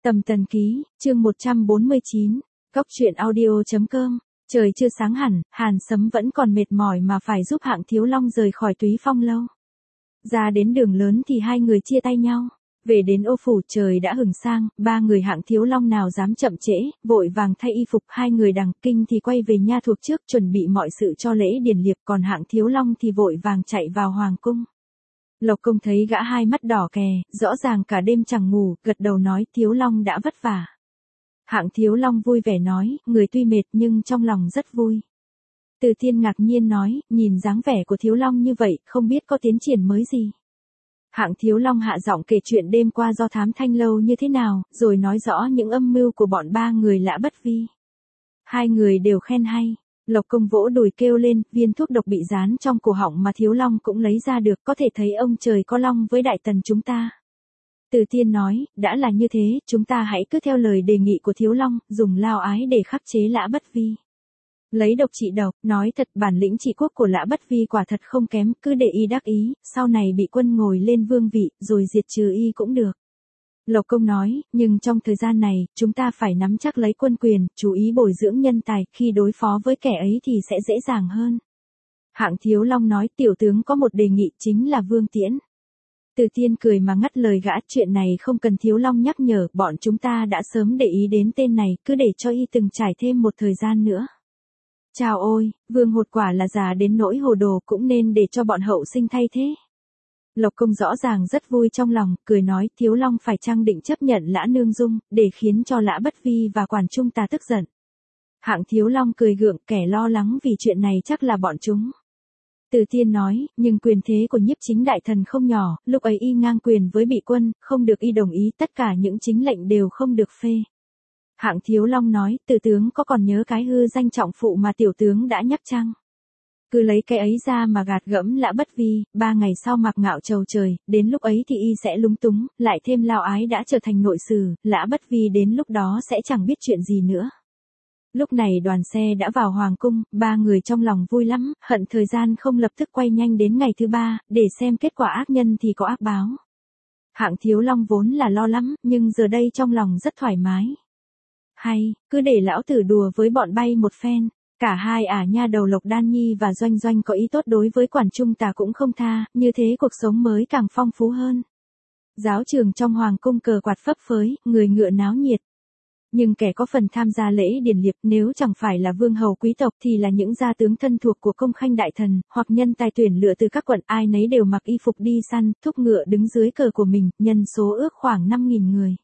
Tầm Tần Ký, chương 149, Cóc truyện audio.com. Trời chưa sáng hẳn, Hàn Sấm vẫn còn mệt mỏi mà phải giúp Hạng Thiếu Long rời khỏi Túy Phong lâu. Ra đến đường lớn thì hai người chia tay nhau. Về đến ô phủ trời đã hừng sang, ba người Hạng Thiếu Long nào dám chậm trễ, vội vàng thay y phục, hai người đằng kinh thì quay về nha thuộc trước chuẩn bị mọi sự cho lễ điển liệp, còn Hạng Thiếu Long thì vội vàng chạy vào hoàng cung. Lộc Công thấy gã hai mắt đỏ kè, rõ ràng cả đêm chẳng ngủ, gật đầu nói Thiếu Long đã vất vả. Hạng Thiếu Long vui vẻ nói, người tuy mệt nhưng trong lòng rất vui. Từ Thiên ngạc nhiên nói, nhìn dáng vẻ của Thiếu Long như vậy, không biết có tiến triển mới gì. Hạng Thiếu Long hạ giọng kể chuyện đêm qua do thám thanh lâu như thế nào, rồi nói rõ những âm mưu của bọn ba người Lã Bất Vi. Hai người đều khen hay. Lộc Công vỗ đùi kêu lên, viên thuốc độc bị dán trong cổ họng mà Thiếu Long cũng lấy ra được, có thể thấy ông trời có long với đại tần chúng ta. Từ Tiên nói, đã là như thế, chúng ta hãy cứ theo lời đề nghị của Thiếu Long, dùng lao ái để khắc chế Lã Bất Vi. Lấy độc trị độc, nói thật bản lĩnh trị quốc của Lã Bất Vi quả thật không kém, cứ để y đắc ý, sau này bị quân ngồi lên vương vị, rồi diệt trừ y cũng được. Lộc Công nói, nhưng trong thời gian này, chúng ta phải nắm chắc lấy quân quyền, chú ý bồi dưỡng nhân tài, khi đối phó với kẻ ấy thì sẽ dễ dàng hơn. Hạng Thiếu Long nói, tiểu tướng có một đề nghị chính là Vương Tiễn. Từ Tiên cười mà ngắt lời gã, chuyện này không cần Thiếu Long nhắc nhở, bọn chúng ta đã sớm để ý đến tên này, cứ để cho y từng trải thêm một thời gian nữa. Chào ôi, Vương Hột quả là già đến nỗi hồ đồ, cũng nên để cho bọn hậu sinh thay thế. Lộc Công rõ ràng rất vui trong lòng, cười nói Thiếu Long phải chăng định chấp nhận Lã Nương Dung, để khiến cho Lã Bất Vi và Quản Trung ta tức giận. Hạng Thiếu Long cười gượng, kẻ lo lắng vì chuyện này chắc là bọn chúng. Từ Tiên nói, nhưng quyền thế của Nhiếp Chính đại thần không nhỏ, lúc ấy y ngang quyền với bị quân, không được y đồng ý, tất cả những chính lệnh đều không được phê. Hạng Thiếu Long nói, từ tướng có còn nhớ cái hư danh trọng phụ mà tiểu tướng đã nhắc chăng? Cứ lấy cái ấy ra mà gạt gẫm Lã Bất Vi, 3 ngày sau Mạc Ngạo trầu trời, đến lúc ấy thì y sẽ lúng túng, lại thêm lao ái đã trở thành nội sử, Lã Bất Vi đến lúc đó sẽ chẳng biết chuyện gì nữa. Lúc này đoàn xe đã vào hoàng cung, ba người trong lòng vui lắm, hận thời gian không lập tức quay nhanh đến ngày thứ 3, để xem kết quả ác nhân thì có ác báo. Hạng Thiếu Long vốn là lo lắm, nhưng giờ đây trong lòng rất thoải mái. Hay, cứ để lão tử đùa với bọn bay một phen. Cả hai nha đầu Lộc Đan Nhi và Doanh Doanh có ý tốt đối với Quản Trung ta cũng không tha, như thế cuộc sống mới càng phong phú hơn. Giáo trường trong hoàng cung cờ quạt phấp phới, người ngựa náo nhiệt. Nhưng kẻ có phần tham gia lễ điển liệp nếu chẳng phải là vương hầu quý tộc thì là những gia tướng thân thuộc của công khanh đại thần, hoặc nhân tài tuyển lựa từ các quận, ai nấy đều mặc y phục đi săn, thúc ngựa đứng dưới cờ của mình, nhân số ước khoảng 5.000 người.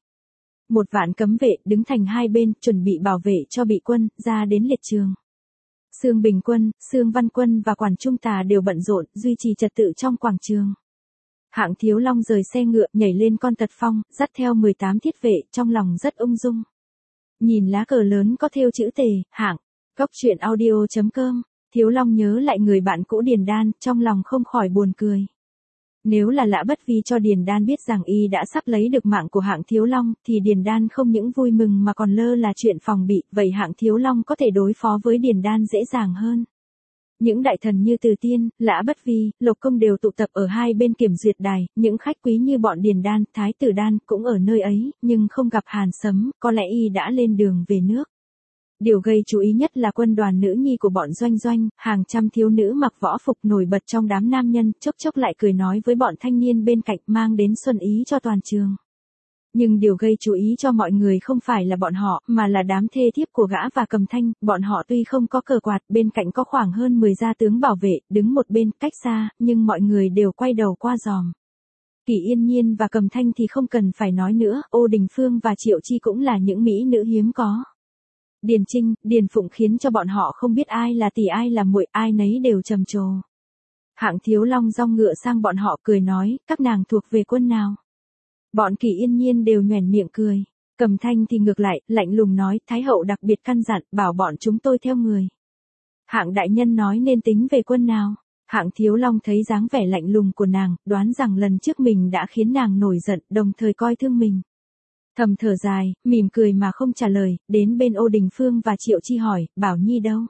1 vạn cấm vệ đứng thành hai bên, chuẩn bị bảo vệ cho bị quân, ra đến liệt trường. Sương Bình Quân, Sương Văn Quân và Quản Trung Tà đều bận rộn, duy trì trật tự trong quảng trường. Hạng Thiếu Long rời xe ngựa, nhảy lên con tật phong, dắt theo 18 thiết vệ, trong lòng rất ung dung. Nhìn lá cờ lớn có thêu chữ Tề, Hạng, Cóc truyện audio.com, Thiếu Long nhớ lại người bạn cũ Điền Đan, trong lòng không khỏi buồn cười. Nếu là Lã Bất Vi cho Điền Đan biết rằng y đã sắp lấy được mạng của Hạng Thiếu Long, thì Điền Đan không những vui mừng mà còn lơ là chuyện phòng bị, vậy Hạng Thiếu Long có thể đối phó với Điền Đan dễ dàng hơn. Những đại thần như Từ Tiên, Lã Bất Vi, Lộc Công đều tụ tập ở hai bên kiểm duyệt đài, những khách quý như bọn Điền Đan, Thái Tử Đan cũng ở nơi ấy, nhưng không gặp Hàn Sấm, có lẽ y đã lên đường về nước. Điều gây chú ý nhất là quân đoàn nữ nhi của bọn Doanh Doanh, hàng trăm thiếu nữ mặc võ phục nổi bật trong đám nam nhân, chốc chốc lại cười nói với bọn thanh niên bên cạnh, mang đến xuân ý cho toàn trường. Nhưng điều gây chú ý cho mọi người không phải là bọn họ, mà là đám thê thiếp của gã và Cầm Thanh, bọn họ tuy không có cờ quạt, bên cạnh có khoảng hơn 10 gia tướng bảo vệ, đứng một bên, cách xa, nhưng mọi người đều quay đầu qua giòm. Kỷ Yên Nhiên và Cầm Thanh thì không cần phải nói nữa, Ô Đình Phương và Triệu Chi cũng là những mỹ nữ hiếm có. Điền Trinh, Điền Phụng khiến cho bọn họ không biết ai là tỷ ai là muội, ai nấy đều trầm trồ. Hạng Thiếu Long dong ngựa sang bọn họ cười nói, các nàng thuộc về quân nào? Bọn Kỷ Yên Nhiên đều nhoẻn miệng cười. Cầm Thanh thì ngược lại, lạnh lùng nói, Thái hậu đặc biệt căn dặn, bảo bọn chúng tôi theo người. Hạng đại nhân nói nên tính về quân nào? Hạng Thiếu Long thấy dáng vẻ lạnh lùng của nàng, đoán rằng lần trước mình đã khiến nàng nổi giận, đồng thời coi thương mình. Thầm thở dài, mỉm cười mà không trả lời, đến bên Ô Đình Phương và Triệu Chi hỏi, Bảo Nhi đâu?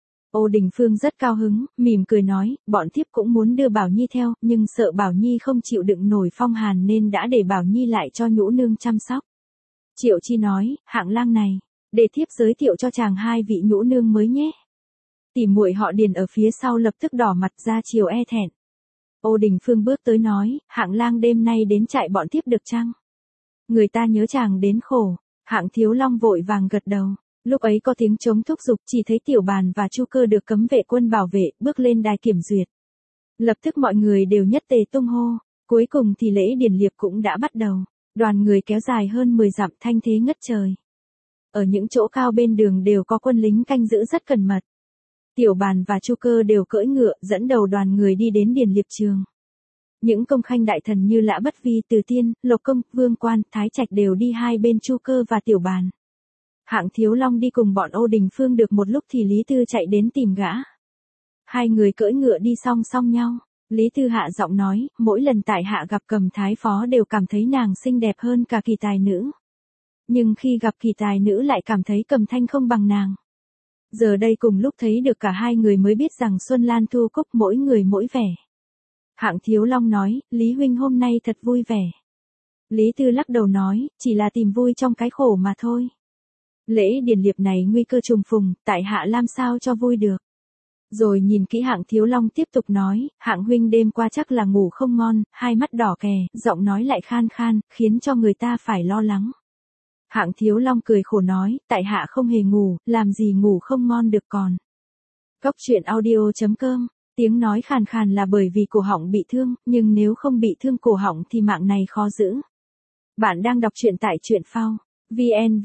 Ô Đình Phương rất cao hứng, mỉm cười nói, bọn thiếp cũng muốn đưa Bảo Nhi theo, nhưng sợ Bảo Nhi không chịu đựng nổi phong hàn nên đã để Bảo Nhi lại cho Nhũ Nương chăm sóc. Triệu Chi nói, hạng lang này, để thiếp giới thiệu cho chàng hai vị nhũ nương mới nhé. Tỉ muội họ Điền ở phía sau lập tức đỏ mặt ra chiều e thẹn. Ô Đình Phương bước tới nói, hạng lang đêm nay đến trại bọn thiếp được chăng? Người ta nhớ chàng đến khổ. Hạng Thiếu Long vội vàng gật đầu. Lúc ấy có tiếng trống thúc giục, chỉ thấy Tiểu Bàn và Chu Cơ được cấm vệ quân bảo vệ, bước lên đài kiểm duyệt. Lập tức mọi người đều nhất tề tung hô. Cuối cùng thì lễ điền liệp cũng đã bắt đầu. Đoàn người kéo dài hơn 10 dặm, thanh thế ngất trời. Ở những chỗ cao bên đường đều có quân lính canh giữ rất cẩn mật. Tiểu Bàn và Chu Cơ đều cưỡi ngựa dẫn đầu đoàn người đi đến điền liệp trường. Những công khanh đại thần như Lã Bất Vi, Từ Tiên, Lộc Công, Vương Quan, Thái Trạch đều đi hai bên Chu Cơ và Tiểu Bàn. Hạng Thiếu Long đi cùng bọn Ô Đình Phương được một lúc thì Lý Tư chạy đến tìm gã. Hai người cưỡi ngựa đi song song nhau. Lý Tư hạ giọng nói, mỗi lần tại hạ gặp Cầm Thái Phó đều cảm thấy nàng xinh đẹp hơn cả Kỳ Tài Nữ. Nhưng khi gặp Kỳ Tài Nữ lại cảm thấy Cầm Thanh không bằng nàng. Giờ đây cùng lúc thấy được cả hai người mới biết rằng Xuân Lan Thu Cúc mỗi người mỗi vẻ. Hạng Thiếu Long nói, Lý huynh hôm nay thật vui vẻ. Lý Tư lắc đầu nói, chỉ là tìm vui trong cái khổ mà thôi. Lễ điền liệp này nguy cơ trùng phùng, tại hạ làm sao cho vui được. Rồi nhìn kỹ Hạng Thiếu Long tiếp tục nói, Hạng huynh đêm qua chắc là ngủ không ngon, hai mắt đỏ kè, giọng nói lại khan khan, khiến cho người ta phải lo lắng. Hạng Thiếu Long cười khổ nói, tại hạ không hề ngủ, làm gì ngủ không ngon được còn. Cóc truyện audio.com, tiếng nói khàn khàn là bởi vì cổ họng bị thương, nhưng nếu không bị thương cổ họng thì mạng này khó giữ. Bạn đang đọc truyện tại truyện phao. VN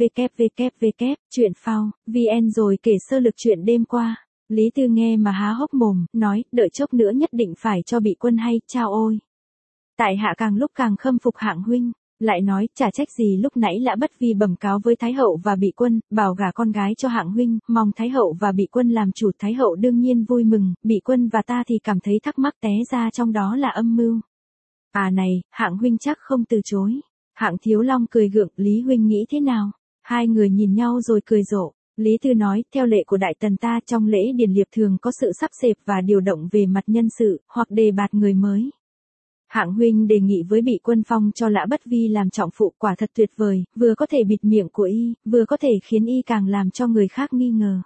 truyện phao, VN rồi kể sơ lược chuyện đêm qua. Lý Tư nghe mà há hốc mồm, nói, đợi chốc nữa nhất định phải cho bị quân hay, chao ôi. Tại hạ càng lúc càng khâm phục Hạng huynh, lại nói, chả trách gì lúc nãy Lã Bất Vi bẩm cáo với Thái hậu và bị quân, bảo gả con gái cho Hạng huynh, mong Thái hậu và bị quân làm chủ. Thái hậu đương nhiên vui mừng, bị quân và ta thì cảm thấy thắc mắc, té ra trong đó là âm mưu. À này, Hạng huynh chắc không từ chối. Hạng Thiếu Long cười gượng, Lý huynh nghĩ thế nào? Hai người nhìn nhau rồi cười rộ. Lý Tư nói, theo lệ của Đại Tần ta trong lễ điền liệp thường có sự sắp xếp và điều động về mặt nhân sự, hoặc đề bạt người mới. Hạng huynh đề nghị với bị quân phong cho Lã Bất Vi làm trọng phụ, quả thật tuyệt vời, vừa có thể bịt miệng của y, vừa có thể khiến y càng làm cho người khác nghi ngờ.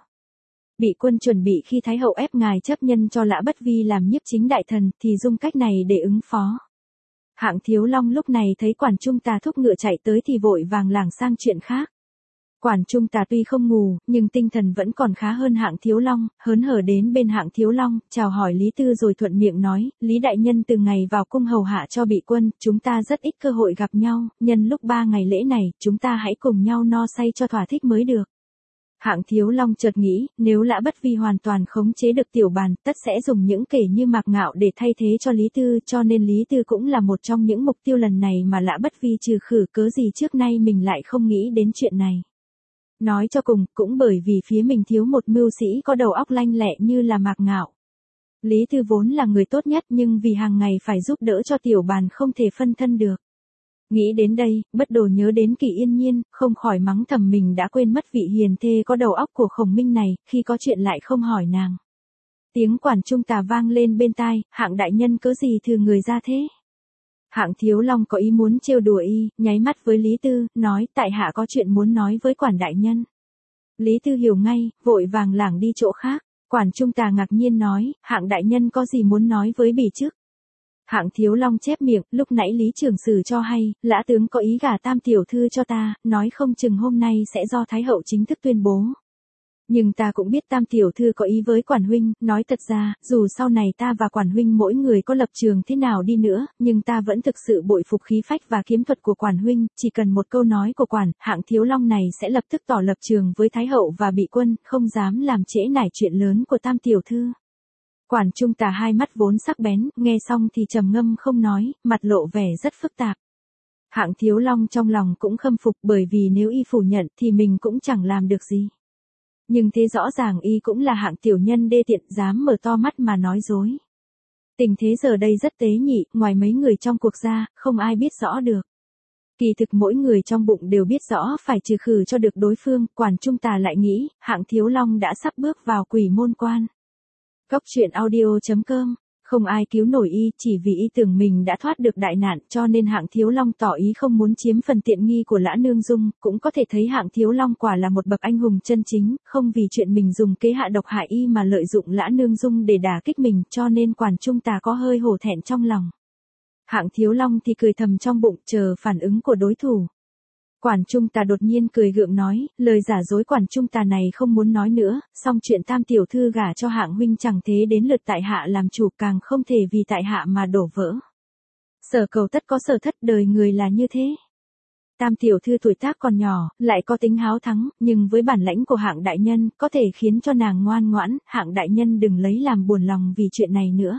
Bị quân chuẩn bị khi Thái hậu ép ngài chấp nhân cho Lã Bất Vi làm nhiếp chính đại thần thì dùng cách này để ứng phó. Hạng Thiếu Long lúc này thấy Quản Trung Tà thúc ngựa chạy tới thì vội vàng lảng sang chuyện khác. Quản Trung Tà tuy không ngủ, nhưng tinh thần vẫn còn khá hơn Hạng Thiếu Long, hớn hở đến bên Hạng Thiếu Long, chào hỏi Lý Tư rồi thuận miệng nói, Lý đại nhân từ ngày vào cung hầu hạ cho bị quân, chúng ta rất ít cơ hội gặp nhau, nhân lúc 3 ngày lễ này, chúng ta hãy cùng nhau no say cho thỏa thích mới được. Hạng Thiếu Long chợt nghĩ, nếu Lã Bất Vi hoàn toàn khống chế được Tiểu Bàn, tất sẽ dùng những kẻ như Mạc Ngạo để thay thế cho Lý Tư, cho nên Lý Tư cũng là một trong những mục tiêu lần này mà Lã Bất Vi trừ khử, cớ gì trước nay mình lại không nghĩ đến chuyện này. Nói cho cùng, cũng bởi vì phía mình thiếu một mưu sĩ có đầu óc lanh lẹ như là Mạc Ngạo. Lý Tư vốn là người tốt nhất nhưng vì hàng ngày phải giúp đỡ cho Tiểu Bàn không thể phân thân được. Nghĩ đến đây, Bất Đồ nhớ đến Kỳ Yên Nhiên, không khỏi mắng thầm mình đã quên mất vị hiền thê có đầu óc của Khổng Minh này, khi có chuyện lại không hỏi nàng. Tiếng Quản Trung Tà vang lên bên tai, Hạng đại nhân cớ gì thừa người ra thế? Hạng Thiếu Long có ý muốn trêu đùa y, nháy mắt với Lý Tư, nói, tại hạ có chuyện muốn nói với Quản đại nhân. Lý Tư hiểu ngay, vội vàng lảng đi chỗ khác. Quản Trung Tà ngạc nhiên nói, Hạng đại nhân có gì muốn nói với bỉ trước? Hạng Thiếu Long chép miệng, lúc nãy Lý trưởng sử cho hay, Lã tướng có ý gả Tam tiểu thư cho ta, nói không chừng hôm nay sẽ do Thái hậu chính thức tuyên bố. Nhưng ta cũng biết Tam tiểu thư có ý với Quản huynh, nói thật ra, dù sau này ta và Quản huynh mỗi người có lập trường thế nào đi nữa, nhưng ta vẫn thực sự bội phục khí phách và kiếm thuật của Quản huynh, chỉ cần một câu nói của Quản, Hạng Thiếu Long này sẽ lập tức tỏ lập trường với Thái hậu và bị quân, không dám làm trễ nải chuyện lớn của Tam tiểu thư. Quản Trung Tà hai mắt vốn sắc bén, nghe xong thì trầm ngâm không nói, mặt lộ vẻ rất phức tạp. Hạng Thiếu Long trong lòng cũng khâm phục bởi vì nếu y phủ nhận thì mình cũng chẳng làm được gì. Nhưng thế rõ ràng y cũng là hạng tiểu nhân đê tiện dám mở to mắt mà nói dối. Tình thế giờ đây rất tế nhị, ngoài mấy người trong cuộc ra, không ai biết rõ được. Kỳ thực mỗi người trong bụng đều biết rõ phải trừ khử cho được đối phương, Quản Trung Tà lại nghĩ, Hạng Thiếu Long đã sắp bước vào quỷ môn quan. Cóc truyện audio.com Không ai cứu nổi y, chỉ vì y tưởng mình đã thoát được đại nạn, cho nên Hạng Thiếu Long tỏ ý không muốn chiếm phần tiện nghi của Lã Nương Dung, cũng có thể thấy Hạng Thiếu Long quả là một bậc anh hùng chân chính, không vì chuyện mình dùng kế hạ độc hại y mà lợi dụng Lã Nương Dung để đả kích mình, cho nên Quản Trung Tà có hơi hổ thẹn trong lòng. Hạng Thiếu Long thì cười thầm trong bụng, chờ phản ứng của đối thủ. Quản Trung Tà đột nhiên cười gượng nói, lời giả dối Quản Trung Tà này không muốn nói nữa, song chuyện Tam tiểu thư gả cho Hạng huynh chẳng thế đến lượt tại hạ làm chủ, càng không thể vì tại hạ mà đổ vỡ. Sở cầu tất có sở thất, đời người là như thế. Tam tiểu thư tuổi tác còn nhỏ, lại có tính háo thắng, nhưng với bản lãnh của Hạng đại nhân, có thể khiến cho nàng ngoan ngoãn, Hạng đại nhân đừng lấy làm buồn lòng vì chuyện này nữa.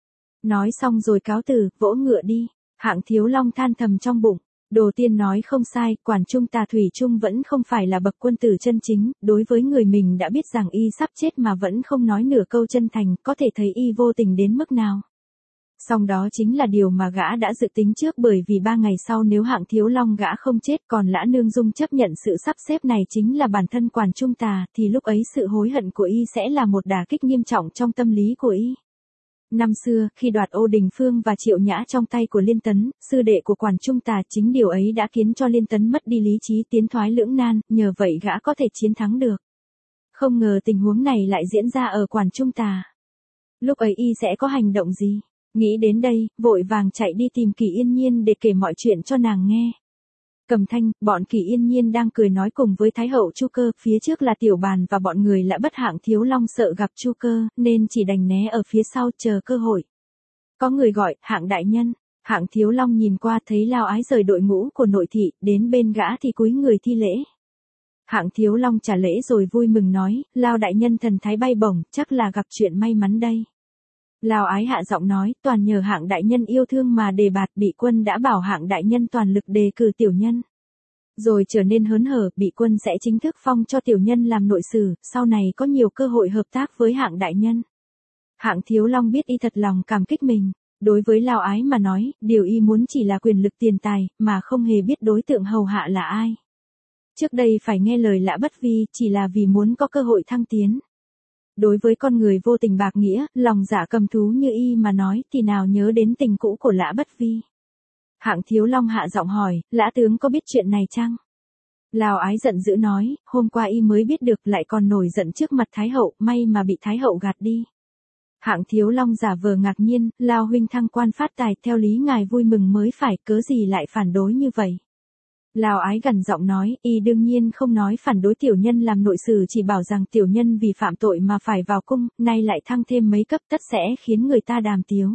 Nói xong rồi cáo từ, vỗ ngựa đi. Hạng Thiếu Long than thầm trong bụng. Đồ Tiên nói không sai, Quản Trung Tà thủy chung vẫn không phải là bậc quân tử chân chính, đối với người mình đã biết rằng y sắp chết mà vẫn không nói nửa câu chân thành, có thể thấy y vô tình đến mức nào. Song đó chính là điều mà gã đã dự tính trước, bởi vì 3 ngày sau nếu Hạng Thiếu Long gã không chết, còn Lã Nương Dung chấp nhận sự sắp xếp này chính là bản thân Quản Trung Tà, thì lúc ấy sự hối hận của y sẽ là một đả kích nghiêm trọng trong tâm lý của y. Năm xưa, khi đoạt Ô Đình Phương và Triệu Nhã trong tay của Liên Tấn, sư đệ của Quản Trung Tà, chính điều ấy đã khiến cho Liên Tấn mất đi lý trí, tiến thoái lưỡng nan, nhờ vậy gã có thể chiến thắng được. Không ngờ tình huống này lại diễn ra ở Quản Trung Tà. Lúc ấy y sẽ có hành động gì? Nghĩ đến đây, vội vàng chạy đi tìm Kỳ Yên Nhiên để kể mọi chuyện cho nàng nghe. Cầm thanh, bọn Kỳ Yên Nhiên đang cười nói cùng với Thái hậu Chu Cơ, phía trước là Tiểu Bàn và bọn người Lã Bất. Hạng Thiếu Long sợ gặp Chu Cơ, nên chỉ đành né ở phía sau chờ cơ hội. Có người gọi, Hạng đại nhân. Hạng Thiếu Long nhìn qua thấy Lao Ái rời đội ngũ của nội thị, đến bên gã thì cúi người thi lễ. Hạng Thiếu Long trả lễ rồi vui mừng nói, Lao đại nhân thần thái bay bổng, chắc là gặp chuyện may mắn đây. Lao Ái hạ giọng nói, toàn nhờ Hạng đại nhân yêu thương mà đề bạt, bị quân đã bảo Hạng đại nhân toàn lực đề cử tiểu nhân. Rồi trở nên hớn hở, bị quân sẽ chính thức phong cho tiểu nhân làm nội sử, sau này có nhiều cơ hội hợp tác với Hạng đại nhân. Hạng Thiếu Long biết y thật lòng cảm kích mình. Đối với Lao Ái mà nói, điều y muốn chỉ là quyền lực tiền tài, mà không hề biết đối tượng hầu hạ là ai. Trước đây phải nghe lời Lã Bất Vi, chỉ là vì muốn có cơ hội thăng tiến. Đối với con người vô tình bạc nghĩa, lòng dạ cầm thú như y mà nói, thì nào nhớ đến tình cũ của Lã Bất Vi. Hạng Thiếu Long hạ giọng hỏi, Lã tướng có biết chuyện này chăng? Lao Ái giận dữ nói, hôm qua y mới biết được, lại còn nổi giận trước mặt Thái hậu, may mà bị Thái hậu gạt đi. Hạng Thiếu Long giả vờ ngạc nhiên, Lao huynh thăng quan phát tài, theo lý ngài vui mừng mới phải, cớ gì lại phản đối như vậy? Lao Ái gằn giọng nói, y đương nhiên không nói phản đối tiểu nhân làm nội sử, chỉ bảo rằng tiểu nhân vì phạm tội mà phải vào cung, nay lại thăng thêm mấy cấp tất sẽ khiến người ta đàm tiếu.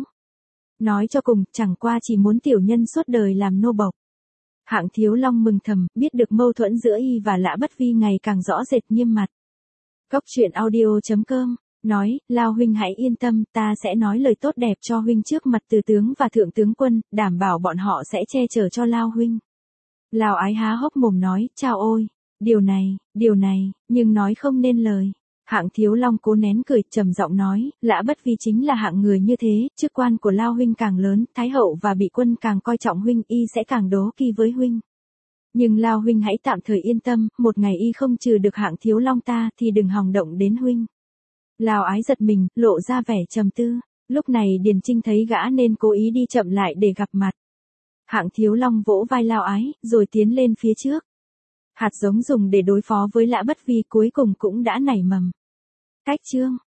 Nói cho cùng, chẳng qua chỉ muốn tiểu nhân suốt đời làm nô bộc. Hạng Thiếu Long mừng thầm, biết được mâu thuẫn giữa y và Lã Bất Vi ngày càng rõ rệt nghiêm mặt. Cốc truyện audio.com nói, Lao huynh hãy yên tâm, ta sẽ nói lời tốt đẹp cho huynh trước mặt từ tướng và thượng tướng quân, đảm bảo bọn họ sẽ che chở cho Lao huynh. Lao Ái há hốc mồm nói, chao ôi, điều này, nhưng nói không nên lời. Hạng Thiếu Long cố nén cười, trầm giọng nói, Lã Bất Vi chính là hạng người như thế, chức quan của Lao huynh càng lớn, Thái hậu và bị quân càng coi trọng huynh, y sẽ càng đố kỵ với huynh. Nhưng Lao huynh hãy tạm thời yên tâm, một ngày y không trừ được Hạng Thiếu Long ta, thì đừng hòng động đến huynh. Lao Ái giật mình, lộ ra vẻ trầm tư. Lúc này Điền Trinh thấy gã nên cố ý đi chậm lại để gặp mặt. Hạng Thiếu Long vỗ vai Lao Ái, rồi tiến lên phía trước. Hạt giống dùng để đối phó với Lã Bất Vi cuối cùng cũng đã nảy mầm. Cách chương